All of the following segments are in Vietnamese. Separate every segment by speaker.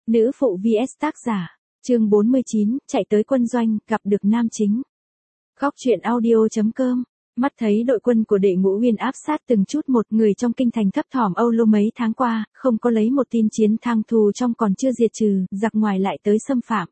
Speaker 1: Nữ phụ vs tác giả. Chương 49, chạy tới quân doanh, gặp được nam chính. Góc truyện audio.com. Mắt thấy đội quân của Đệ Ngũ Uyên áp sát từng chút một, người trong kinh thành thấp thỏm âu lâu mấy tháng qua, không có lấy một tin chiến thang thù trong còn chưa diệt trừ, giặc ngoài lại tới xâm phạm.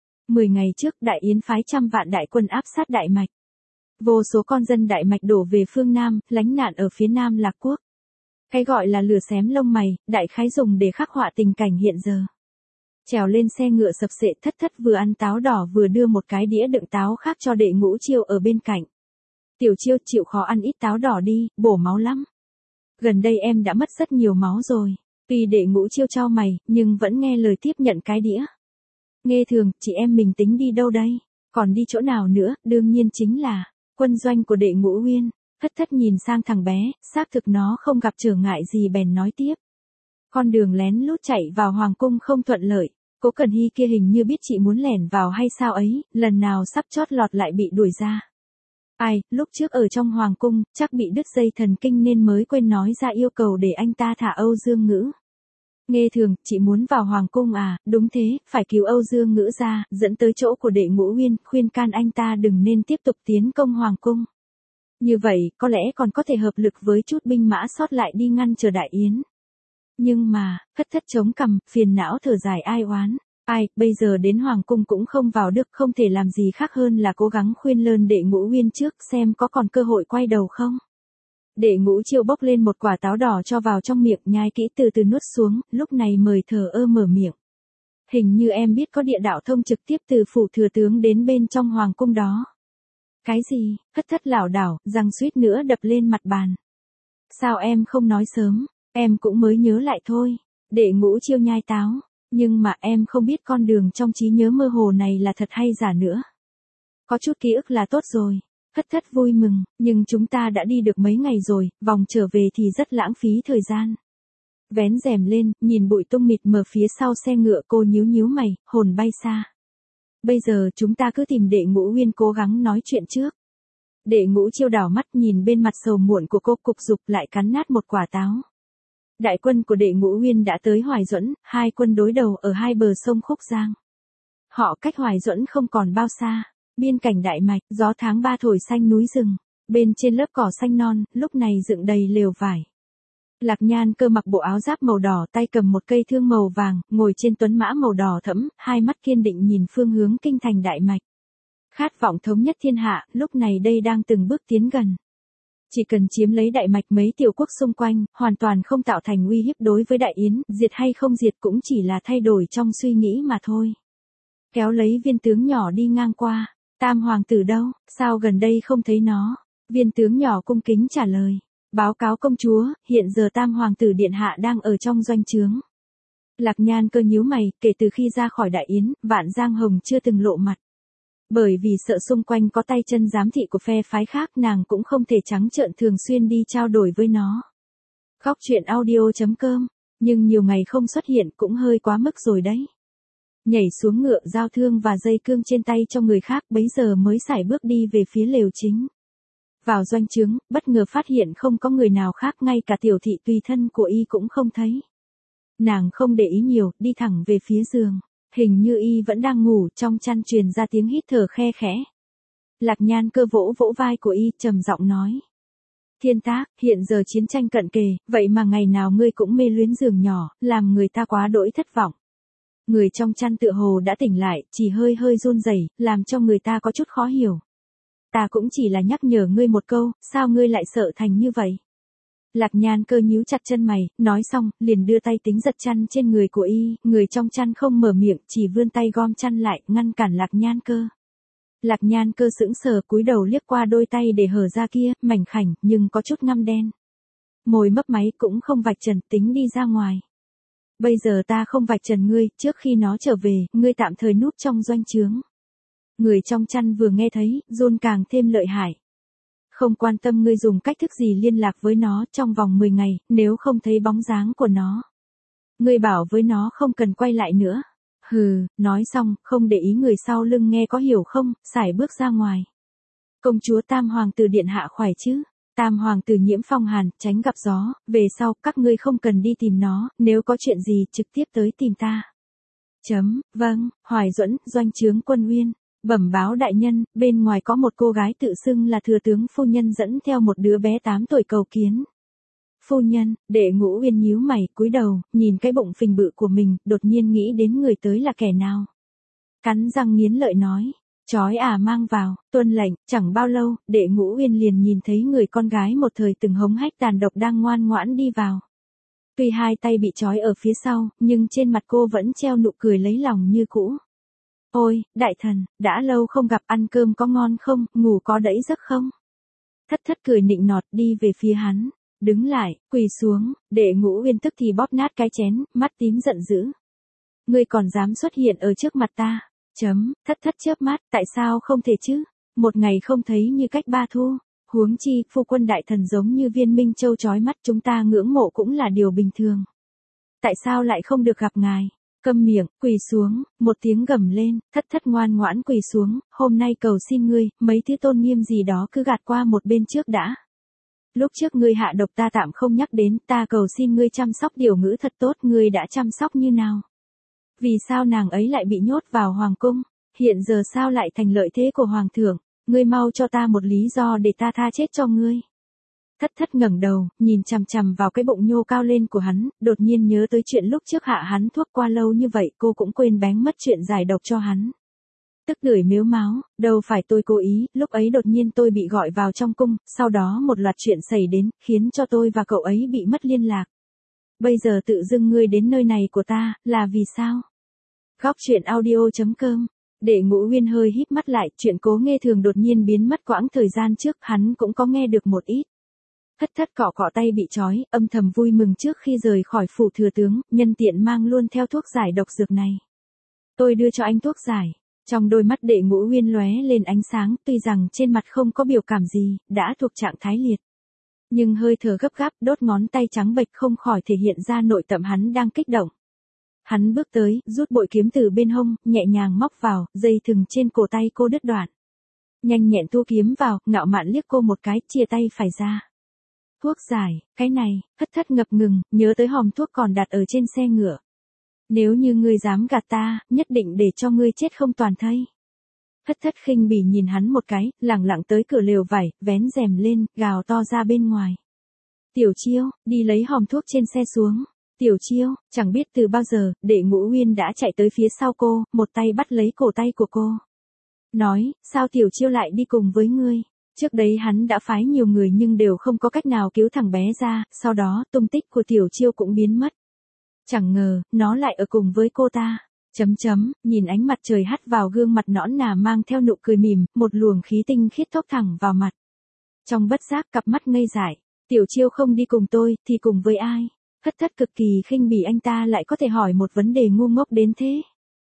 Speaker 1: 10 ngày trước, Đại Yến phái trăm vạn đại quân áp sát Đại Mạch. Vô số con dân Đại Mạch đổ về phương Nam, lánh nạn ở phía Nam Lạc Quốc. Cái gọi là lửa xém lông mày, đại khái dùng để khắc họa tình cảnh hiện giờ. Trèo lên xe ngựa sập sệ, thất thất vừa ăn táo đỏ vừa đưa một cái đĩa đựng táo khác cho Đệ Ngũ Chiêu ở bên cạnh. Tiểu Chiêu, chịu khó ăn ít táo đỏ đi, bổ máu lắm. Gần đây em đã mất rất nhiều máu rồi. Tuy Đệ Ngũ Chiêu chau mày, nhưng vẫn nghe lời tiếp nhận cái đĩa. Nghe thường, chị em mình tính đi đâu đây? Còn đi chỗ nào nữa? Đương nhiên chính là quân doanh của Đệ Ngũ Uyên. Thất thất nhìn sang thằng bé, xác thực nó không gặp trở ngại gì bèn nói tiếp. Con đường lén lút chạy vào hoàng cung không thuận lợi. Cố Cần Hy kia hình như biết chị muốn lẻn vào hay sao ấy, lần nào sắp chót lọt lại bị đuổi ra. Ai, lúc trước ở trong hoàng cung, chắc bị đứt dây thần kinh nên mới quên nói ra yêu cầu để anh ta thả Âu Dương Ngữ. Nghe thường, chị muốn vào hoàng cung à? Đúng thế, phải cứu Âu Dương Ngữ ra, dẫn tới chỗ của Đệ Ngũ Uyên, khuyên can anh ta đừng nên tiếp tục tiến công hoàng cung. Như vậy, có lẽ còn có thể hợp lực với chút binh mã sót lại đi ngăn chờ Đại Yến. Nhưng mà, thất thất chống cằm, phiền não thở dài ai oán. Ai, bây giờ đến hoàng cung cũng không vào được, không thể làm gì khác hơn là cố gắng khuyên lơn Đệ Ngũ Uyên trước xem có còn cơ hội quay đầu không. Đệ Ngũ Chiêu bốc lên một quả táo đỏ cho vào trong miệng, nhai kỹ từ từ nuốt xuống, lúc này mời thờ ơ mở miệng. Hình như em biết có địa đạo thông trực tiếp từ phủ thừa tướng đến bên trong hoàng cung đó. Cái gì? Thất thất lảo đảo, răng suýt nữa đập lên mặt bàn. Sao em không nói sớm? Em cũng mới nhớ lại thôi. Đệ Ngũ Chiêu nhai táo. Nhưng mà em không biết con đường trong trí nhớ mơ hồ này là thật hay giả nữa. Có chút ký ức là tốt rồi. Thất thất vui mừng, nhưng chúng ta đã đi được mấy ngày rồi, vòng trở về thì rất lãng phí thời gian. Vén rèm lên, nhìn bụi tung mịt mờ phía sau xe ngựa, cô nhíu nhíu mày, hồn bay xa. Bây giờ chúng ta cứ tìm Đệ Ngũ Uyên cố gắng nói chuyện trước. Đệ Ngũ Chiêu đảo mắt nhìn bên mặt sầu muộn của cô, cục dục lại cắn nát một quả táo. Đại quân của Đệ Ngũ Uyên đã tới Hoài Duẫn, hai quân đối đầu ở hai bờ sông Khúc Giang. Họ cách Hoài Duẫn không còn bao xa, biên cảnh Đại Mạch, gió tháng 3 thổi xanh núi rừng, bên trên lớp cỏ xanh non, lúc này dựng đầy lều vải. Lạc Nhan Cơ mặc bộ áo giáp màu đỏ, tay cầm một cây thương màu vàng, ngồi trên tuấn mã màu đỏ thẫm, hai mắt kiên định nhìn phương hướng kinh thành Đại Mạch. Khát vọng thống nhất thiên hạ, lúc này đây đang từng bước tiến gần. Chỉ cần chiếm lấy Đại Mạch mấy tiểu quốc xung quanh, hoàn toàn không tạo thành uy hiếp đối với Đại Yến, diệt hay không diệt cũng chỉ là thay đổi trong suy nghĩ mà thôi. Kéo lấy viên tướng nhỏ đi ngang qua. Tam hoàng tử đâu, sao gần đây không thấy nó? Viên tướng nhỏ cung kính trả lời. Báo cáo công chúa, hiện giờ Tam hoàng tử điện hạ đang ở trong doanh trướng. Lạc Nhan Cơ nhíu mày, kể từ khi ra khỏi Đại Yến, Vạn Giang Hồng chưa từng lộ mặt. Bởi vì sợ xung quanh có tay chân giám thị của phe phái khác, nàng cũng không thể trắng trợn thường xuyên đi trao đổi với nó. Góc truyện audio.com, nhưng nhiều ngày không xuất hiện cũng hơi quá mức rồi đấy. Nhảy xuống ngựa, giao thương và dây cương trên tay cho người khác, bấy giờ mới sải bước đi về phía lều chính. Vào doanh trướng, bất ngờ phát hiện không có người nào khác, ngay cả tiểu thị tùy thân của y cũng không thấy. Nàng không để ý nhiều, đi thẳng về phía giường. Hình như y vẫn đang ngủ, trong chăn truyền ra tiếng hít thở khe khẽ. Lạc Nhan Cơ vỗ vỗ vai của y, trầm giọng nói. Thiên Tác, hiện giờ chiến tranh cận kề, vậy mà ngày nào ngươi cũng mê luyến giường nhỏ, làm người ta quá đỗi thất vọng. Người trong chăn tựa hồ đã tỉnh lại, chỉ hơi hơi run rẩy, làm cho người ta có chút khó hiểu. Ta cũng chỉ là nhắc nhở ngươi một câu, sao ngươi lại sợ thành như vậy? Lạc Nhan Cơ nhíu chặt chân mày, nói xong, liền đưa tay tính giật chăn trên người của y, người trong chăn không mở miệng, chỉ vươn tay gom chăn lại, ngăn cản Lạc Nhan Cơ. Lạc Nhan Cơ sững sờ, cúi đầu liếc qua đôi tay để hở ra kia, mảnh khảnh, nhưng có chút ngăm đen. Môi mấp máy, cũng không vạch trần, tính đi ra ngoài. Bây giờ ta không vạch trần ngươi, trước khi nó trở về, ngươi tạm thời núp trong doanh trướng. Người trong chăn vừa nghe thấy, run càng thêm lợi hại. Không quan tâm ngươi dùng cách thức gì liên lạc với nó trong vòng 10 ngày, nếu không thấy bóng dáng của nó. Ngươi bảo với nó không cần quay lại nữa. Hừ, nói xong, không để ý người sau lưng nghe có hiểu không, sải bước ra ngoài. Công chúa Tam hoàng tử điện hạ khỏe chứ? Tam hoàng tử nhiễm phong hàn, tránh gặp gió, về sau, các ngươi không cần đi tìm nó, nếu có chuyện gì trực tiếp tới tìm ta. Vâng, Hoài Duẫn, doanh trướng Quân Uyên. Bẩm báo đại nhân, bên ngoài có một cô gái tự xưng là thừa tướng phu nhân dẫn theo một đứa bé 8 tuổi cầu kiến. Phu nhân, Đệ Ngũ Uyên nhíu mày, cúi đầu, nhìn cái bụng phình bự của mình, đột nhiên nghĩ đến người tới là kẻ nào. Cắn răng nghiến lợi nói, chói mang vào, tuân lệnh. Chẳng bao lâu, Đệ Ngũ Uyên liền nhìn thấy người con gái một thời từng hống hách tàn độc đang ngoan ngoãn đi vào. Tuy hai tay bị trói ở phía sau, nhưng trên mặt cô vẫn treo nụ cười lấy lòng như cũ. Ôi, đại thần, đã lâu không gặp, ăn cơm có ngon không, ngủ có đẫy giấc không? Thất thất cười nịnh nọt đi về phía hắn. Đứng lại, quỳ xuống, Đệ Ngũ Uyên tức thì bóp nát cái chén, mắt tím giận dữ. Ngươi còn dám xuất hiện ở trước mặt ta? Thất thất chớp mắt, tại sao không thể chứ? Một ngày không thấy như cách ba thu. Huống chi, phu quân đại thần giống như viên minh châu chói mắt, chúng ta ngưỡng mộ cũng là điều bình thường. Tại sao lại không được gặp ngài? Câm miệng, quỳ xuống, một tiếng gầm lên, thất thất ngoan ngoãn quỳ xuống, hôm nay cầu xin ngươi, mấy thứ tôn nghiêm gì đó cứ gạt qua một bên trước đã. Lúc trước ngươi hạ độc ta tạm không nhắc đến, ta cầu xin ngươi chăm sóc điều ngữ thật tốt, ngươi đã chăm sóc như nào? Vì sao nàng ấy lại bị nhốt vào hoàng cung? Hiện giờ sao lại thành lợi thế của hoàng thượng? Ngươi mau cho ta một lý do để ta tha chết cho ngươi. Thất thất ngẩng đầu, nhìn chằm chằm vào cái bụng nhô cao lên của hắn, đột nhiên nhớ tới chuyện lúc trước hạ hắn thuốc qua lâu như vậy, cô cũng quên bén mất chuyện giải độc cho hắn. Tức lưỡi mếu máo, đâu phải tôi cố ý, lúc ấy đột nhiên tôi bị gọi vào trong cung, sau đó một loạt chuyện xảy đến, khiến cho tôi và cậu ấy bị mất liên lạc. Bây giờ tự dưng ngươi đến nơi này của ta, là vì sao? Góc truyện audio.com. Đệ Ngũ Uyên hơi híp mắt lại, chuyện Cố Nghê Thường đột nhiên biến mất quãng thời gian trước, hắn cũng có nghe được một ít. Thất thất cọ cọ tay bị trói, âm thầm vui mừng trước khi rời khỏi phủ thừa tướng, nhân tiện mang luôn theo thuốc giải độc dược này. Tôi đưa cho anh thuốc giải. Trong đôi mắt Đệ Ngũ Uyên lóe lên ánh sáng, tuy rằng trên mặt không có biểu cảm gì, đã thuộc trạng thái liệt. Nhưng hơi thở gấp gáp, đốt ngón tay trắng bệch không khỏi thể hiện ra nội tâm hắn đang kích động. Hắn bước tới, rút bội kiếm từ bên hông, nhẹ nhàng móc vào, dây thừng trên cổ tay cô đứt đoạn. Nhanh nhẹn thu kiếm vào, ngạo mạn liếc cô một cái, chia tay phải ra. Thuốc giải, cái này, thất thất ngập ngừng, nhớ tới hòm thuốc còn đặt ở trên xe ngựa. Nếu như ngươi dám gạt ta, nhất định để cho ngươi chết không toàn thây. Thất thất khinh bỉ nhìn hắn một cái, lẳng lặng tới cửa lều vải, vén rèm lên, gào to ra bên ngoài. Tiểu Chiêu, đi lấy hòm thuốc trên xe xuống. Tiểu Chiêu, chẳng biết từ bao giờ, Đệ Ngũ Uyên đã chạy tới phía sau cô, một tay bắt lấy cổ tay của cô. Nói, sao Tiểu Chiêu lại đi cùng với ngươi? Trước đấy hắn đã phái nhiều người nhưng đều không có cách nào cứu thằng bé ra, sau đó tung tích của Tiểu Chiêu cũng biến mất. Chẳng ngờ, nó lại ở cùng với cô ta. Nhìn ánh mặt trời hắt vào gương mặt nõn nà mang theo nụ cười mỉm, một luồng khí tinh khiết thốc thẳng vào mặt. Trong bất giác cặp mắt ngây dại, Tiểu Chiêu không đi cùng tôi, thì cùng với ai? Thất thất cực kỳ khinh bỉ anh ta lại có thể hỏi một vấn đề ngu ngốc đến thế.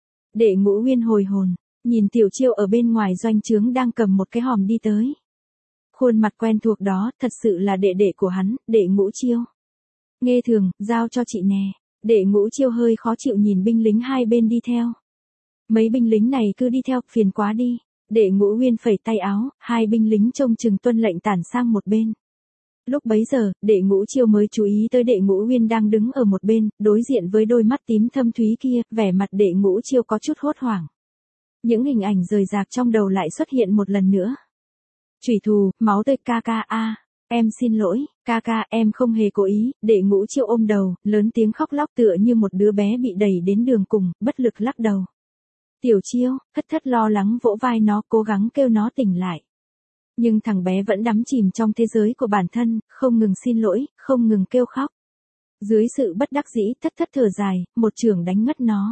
Speaker 1: Đệ Ngũ Uyên hồi hồn, nhìn Tiểu Chiêu ở bên ngoài doanh trướng đang cầm một cái hòm đi tới. Khuôn mặt quen thuộc đó, thật sự là đệ đệ của hắn, Đệ Ngũ Chiêu. Nghê Thường, giao cho chị nè. Đệ Ngũ Chiêu hơi khó chịu nhìn binh lính hai bên đi theo. Mấy binh lính này cứ đi theo, phiền quá đi. Đệ Ngũ Uyên phẩy tay áo, hai binh lính trông chừng tuân lệnh tản sang một bên. Lúc bấy giờ, Đệ Ngũ Chiêu mới chú ý tới Đệ Ngũ Uyên đang đứng ở một bên, đối diện với đôi mắt tím thâm thúy kia, vẻ mặt Đệ Ngũ Chiêu có chút hốt hoảng. Những hình ảnh rời rạc trong đầu lại xuất hiện một lần nữa. Chủy thủ, máu tươi, ca ca a, em xin lỗi, ca ca, em không hề cố ý. Đệ Ngũ Chiêu ôm đầu, lớn tiếng khóc lóc tựa như một đứa bé bị đẩy đến đường cùng, bất lực lắc đầu. Tiểu Chiêu, thất thất lo lắng vỗ vai nó, cố gắng kêu nó tỉnh lại. Nhưng thằng bé vẫn đắm chìm trong thế giới của bản thân, không ngừng xin lỗi, không ngừng kêu khóc. Dưới sự bất đắc dĩ, thất thất thở dài, một chưởng đánh ngất nó.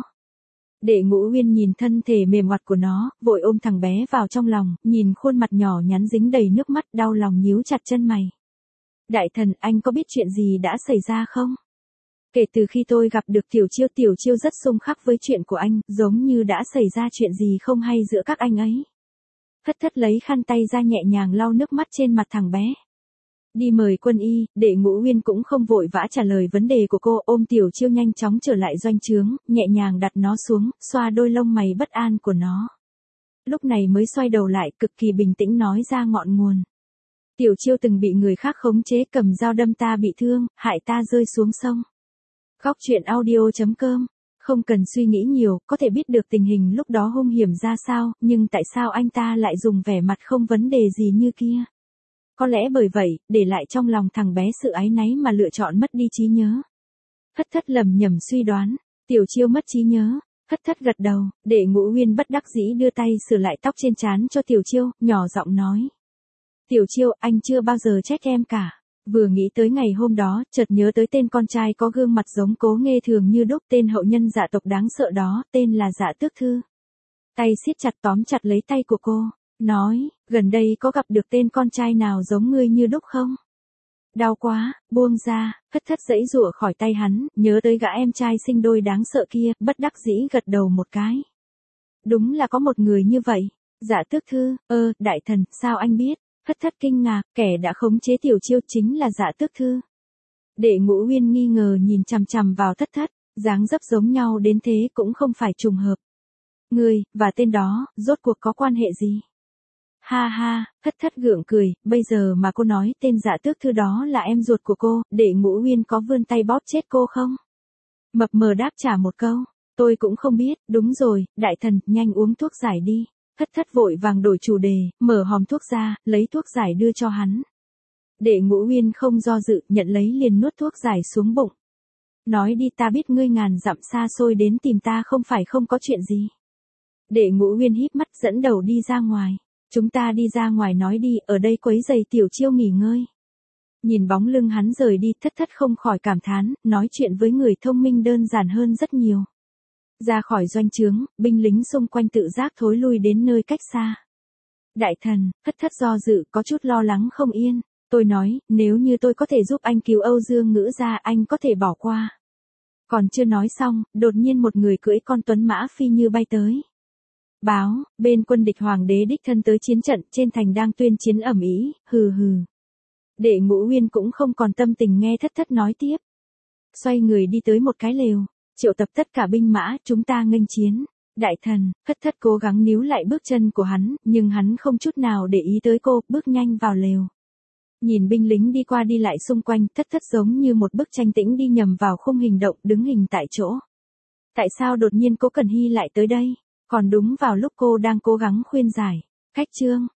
Speaker 1: Đệ Ngũ Uyên nhìn thân thể mềm oặt của nó, vội ôm thằng bé vào trong lòng, nhìn khuôn mặt nhỏ nhắn dính đầy nước mắt, đau lòng nhíu chặt chân mày. Đại thần, anh có biết chuyện gì đã xảy ra không? Kể từ khi tôi gặp được Tiểu Chiêu rất xung khắc với chuyện của anh, giống như đã xảy ra chuyện gì không hay giữa các anh ấy. Thất thất lấy khăn tay ra nhẹ nhàng lau nước mắt trên mặt thằng bé. Đi mời quân y, Đệ Ngũ Uyên cũng không vội vã trả lời vấn đề của cô, ôm Tiểu Chiêu nhanh chóng trở lại doanh trướng, nhẹ nhàng đặt nó xuống, xoa đôi lông mày bất an của nó. Lúc này mới xoay đầu lại, cực kỳ bình tĩnh nói ra ngọn nguồn. Tiểu Chiêu từng bị người khác khống chế, cầm dao đâm ta bị thương, hại ta rơi xuống sông. Góc truyện audio.com Không cần suy nghĩ nhiều, có thể biết được tình hình lúc đó hung hiểm ra sao, nhưng tại sao anh ta lại dùng vẻ mặt không vấn đề gì như kia? Có lẽ bởi vậy, để lại trong lòng thằng bé sự áy náy mà lựa chọn mất đi trí nhớ. Thất thất lầm nhầm suy đoán, Tiểu Chiêu mất trí nhớ. Thất thất gật đầu, Đệ Ngũ Uyên bất đắc dĩ đưa tay sửa lại tóc trên trán cho Tiểu Chiêu, nhỏ giọng nói. Tiểu Chiêu, anh chưa bao giờ trách em cả. Vừa nghĩ tới ngày hôm đó, chợt nhớ tới tên con trai có gương mặt giống Cố Nghê Thường như đúc, tên hậu nhân dạ tộc đáng sợ đó, tên là Dạ Tước Thư. Tay siết chặt tóm chặt lấy tay của cô, nói, gần đây có gặp được tên con trai nào giống ngươi như đúc không? Đau quá, buông ra. Thất thất giãy giụa khỏi tay hắn, nhớ tới gã em trai sinh đôi đáng sợ kia, bất đắc dĩ gật đầu một cái. Đúng là có một người như vậy. Dạ Tước Thư, đại thần, sao anh biết? Thất thất kinh ngạc, kẻ đã khống chế Tiểu Chiêu chính là Dạ Tước Thư. Đệ Ngũ Uyên nghi ngờ nhìn chằm chằm vào thất thất, dáng dấp giống nhau đến thế cũng không phải trùng hợp. Ngươi, và tên đó, rốt cuộc có quan hệ gì? Ha ha, thất thất gượng cười, bây giờ mà cô nói tên Dạ Tước Thư đó là em ruột của cô, Đệ Ngũ Uyên có vươn tay bóp chết cô không? Mập mờ đáp trả một câu, tôi cũng không biết, đúng rồi, đại thần, nhanh uống thuốc giải đi. Thất thất vội vàng đổi chủ đề, mở hòm thuốc ra, lấy thuốc giải đưa cho hắn. Đệ Ngũ Uyên không do dự, nhận lấy liền nuốt thuốc giải xuống bụng. Nói đi, ta biết ngươi ngàn dặm xa xôi đến tìm ta không phải không có chuyện gì. Đệ Ngũ Uyên híp mắt dẫn đầu đi ra ngoài. Chúng ta đi ra ngoài nói đi, ở đây quấy giày Tiểu Chiêu nghỉ ngơi. Nhìn bóng lưng hắn rời đi, thất thất không khỏi cảm thán, nói chuyện với người thông minh đơn giản hơn rất nhiều. Ra khỏi doanh trướng, binh lính xung quanh tự giác thối lui đến nơi cách xa. Đại thần, thất thất do dự, có chút lo lắng không yên. Tôi nói, nếu như tôi có thể giúp anh cứu Âu Dương Ngữ ra, anh có thể bỏ qua. Còn chưa nói xong, đột nhiên một người cưỡi con tuấn mã phi như bay tới. Báo, bên quân địch hoàng đế đích thân tới chiến trận, trên thành đang tuyên chiến ầm ĩ, hừ hừ. Đệ Ngũ Uyên cũng không còn tâm tình nghe thất thất nói tiếp. Xoay người đi tới một cái lều, triệu tập tất cả binh mã, chúng ta nghênh chiến. Đại thần, thất thất cố gắng níu lại bước chân của hắn, nhưng hắn không chút nào để ý tới cô, bước nhanh vào lều. Nhìn binh lính đi qua đi lại xung quanh, thất thất giống như một bức tranh tĩnh đi nhầm vào khung hình động, đứng hình tại chỗ. Tại sao đột nhiên Cố Cẩn Hy lại tới đây? Còn đúng vào lúc cô đang cố gắng khuyên giải. Khách trương,